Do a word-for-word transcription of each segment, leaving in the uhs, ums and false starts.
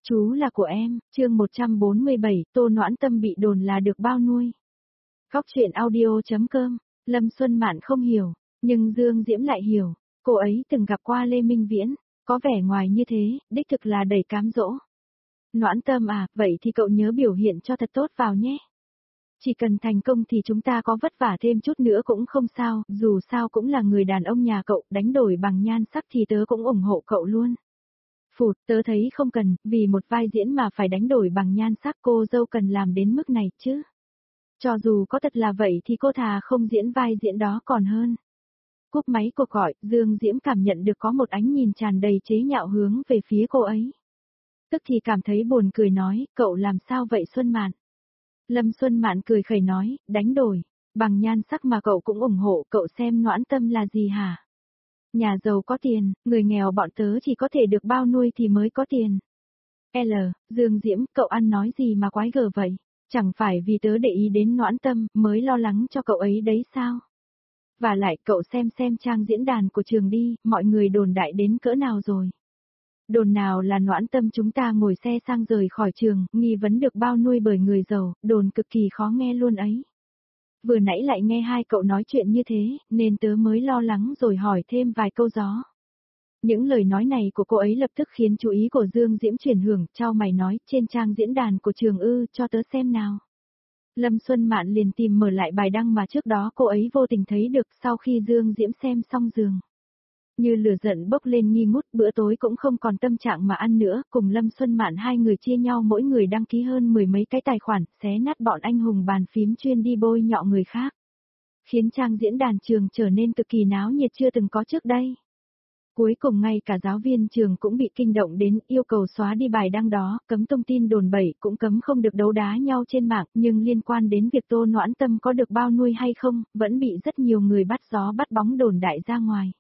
Chú là của em, chương một trăm bốn mươi bảy, Tô Noãn Tâm bị đồn là được bao nuôi. Góc truyện audio.com, Lâm Xuân Mạn không hiểu, nhưng Dương Diễm lại hiểu, cô ấy từng gặp qua Lê Minh Viễn, có vẻ ngoài như thế, đích thực là đầy cám dỗ. Noãn Tâm à, vậy thì cậu nhớ biểu hiện cho thật tốt vào nhé. Chỉ cần thành công thì chúng ta có vất vả thêm chút nữa cũng không sao, dù sao cũng là người đàn ông nhà cậu, đánh đổi bằng nhan sắc thì tớ cũng ủng hộ cậu luôn. Phụt, tớ thấy không cần, vì một vai diễn mà phải đánh đổi bằng nhan sắc, cô dâu cần làm đến mức này chứ. Cho dù có thật là vậy thì cô thà không diễn vai diễn đó còn hơn. Cúp máy cuộc gọi, Dương Diễm cảm nhận được có một ánh nhìn tràn đầy chế nhạo hướng về phía cô ấy. Tức thì cảm thấy buồn cười nói, cậu làm sao vậy Xuân Mạn? Lâm Xuân Mạn cười khẩy nói, đánh đổi, bằng nhan sắc mà cậu cũng ủng hộ, cậu xem Noãn Tâm là gì hả? Nhà giàu có tiền, người nghèo bọn tớ chỉ có thể được bao nuôi thì mới có tiền. L, Dương Diễm, cậu ăn nói gì mà quái gở vậy? Chẳng phải vì tớ để ý đến Noãn Tâm mới lo lắng cho cậu ấy đấy sao? Và lại cậu xem xem trang diễn đàn của trường đi, mọi người đồn đại đến cỡ nào rồi? Đồn nào là Noãn Tâm chúng ta ngồi xe sang rời khỏi trường, nghi vấn được bao nuôi bởi người giàu, đồn cực kỳ khó nghe luôn ấy. Vừa nãy lại nghe hai cậu nói chuyện như thế, nên tớ mới lo lắng rồi hỏi thêm vài câu gió. Những lời nói này của cô ấy lập tức khiến chú ý của Dương Diễm chuyển hưởng, chau mày nói, trên trang diễn đàn của trường ư, cho tớ xem nào. Lâm Xuân Mạn liền tìm mở lại bài đăng mà trước đó cô ấy vô tình thấy được sau khi Dương Diễm xem xong giường. Như lửa giận bốc lên nghi ngút, bữa tối cũng không còn tâm trạng mà ăn nữa, cùng Lâm Xuân Mạn hai người chia nhau mỗi người đăng ký hơn mười mấy cái tài khoản, xé nát bọn anh hùng bàn phím chuyên đi bôi nhọ người khác. Khiến trang diễn đàn trường trở nên cực kỳ náo nhiệt chưa từng có trước đây. Cuối cùng ngay cả giáo viên trường cũng bị kinh động đến, yêu cầu xóa đi bài đăng đó, cấm thông tin đồn bẩy, cũng cấm không được đấu đá nhau trên mạng, nhưng liên quan đến việc Tô Noãn Tâm có được bao nuôi hay không, vẫn bị rất nhiều người bắt gió bắt bóng đồn đại ra ngoài.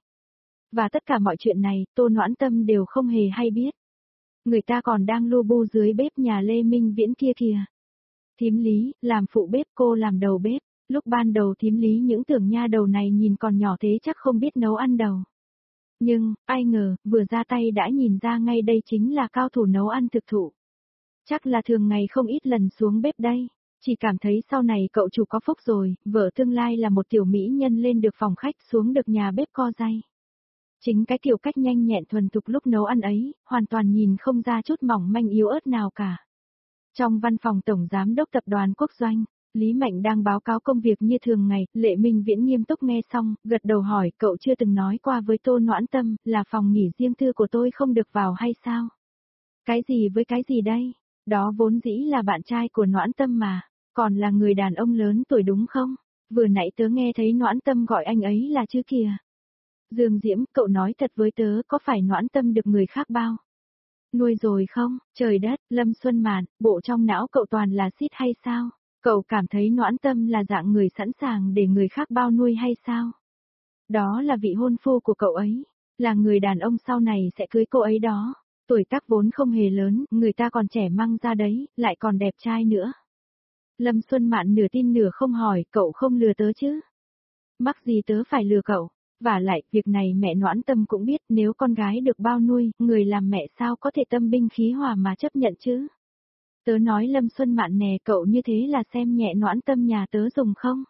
Và tất cả mọi chuyện này, Tô Noãn Tâm đều không hề hay biết. Người ta còn đang lu bu dưới bếp nhà Lê Minh Viễn kia kìa. Thím Lý, làm phụ bếp, cô làm đầu bếp. Lúc ban đầu thím Lý những tưởng nha đầu này nhìn còn nhỏ thế chắc không biết nấu ăn đâu. Nhưng, ai ngờ, vừa ra tay đã nhìn ra ngay đây chính là cao thủ nấu ăn thực thụ. Chắc là thường ngày không ít lần xuống bếp đây. Chỉ cảm thấy sau này cậu chủ có phúc rồi, vợ tương lai là một tiểu mỹ nhân lên được phòng khách xuống được nhà bếp co day. Chính cái kiểu cách nhanh nhẹn thuần thục lúc nấu ăn ấy, hoàn toàn nhìn không ra chút mỏng manh yếu ớt nào cả. Trong văn phòng Tổng Giám đốc Tập đoàn Quốc Doanh, Lý Mạnh đang báo cáo công việc như thường ngày, Lệ Minh Viễn nghiêm túc nghe xong, gật đầu hỏi, cậu chưa từng nói qua với Tô Noãn Tâm, là phòng nghỉ riêng tư của tôi không được vào hay sao? Cái gì với cái gì đây? Đó vốn dĩ là bạn trai của Noãn Tâm mà, còn là người đàn ông lớn tuổi đúng không? Vừa nãy tớ nghe thấy Noãn Tâm gọi anh ấy là chứ kìa. Dương Diễm, cậu nói thật với tớ, có phải Noãn Tâm được người khác bao nuôi rồi không? Trời đất, Lâm Xuân Mạn, bộ trong não cậu toàn là xít hay sao? Cậu cảm thấy Noãn Tâm là dạng người sẵn sàng để người khác bao nuôi hay sao? Đó là vị hôn phu của cậu ấy, là người đàn ông sau này sẽ cưới cô ấy đó. Tuổi tác vốn không hề lớn, người ta còn trẻ măng ra đấy, lại còn đẹp trai nữa. Lâm Xuân Mạn nửa tin nửa không hỏi, cậu không lừa tớ chứ? Mắc gì tớ phải lừa cậu? Và lại, việc này mẹ Noãn Tâm cũng biết, nếu con gái được bao nuôi, người làm mẹ sao có thể tâm binh khí hòa mà chấp nhận chứ? Tớ nói Lâm Xuân Mạn nè, cậu như thế là xem nhẹ Noãn Tâm nhà tớ dùng không?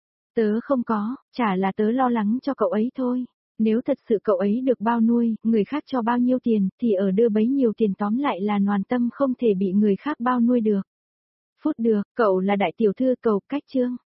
Tớ không có, chả là tớ lo lắng cho cậu ấy thôi. Nếu thật sự cậu ấy được bao nuôi, người khác cho bao nhiêu tiền, thì ở đưa bấy nhiêu tiền, tóm lại là Noãn Tâm không thể bị người khác bao nuôi được. Phút được, cậu là đại tiểu thư, cậu cách chương.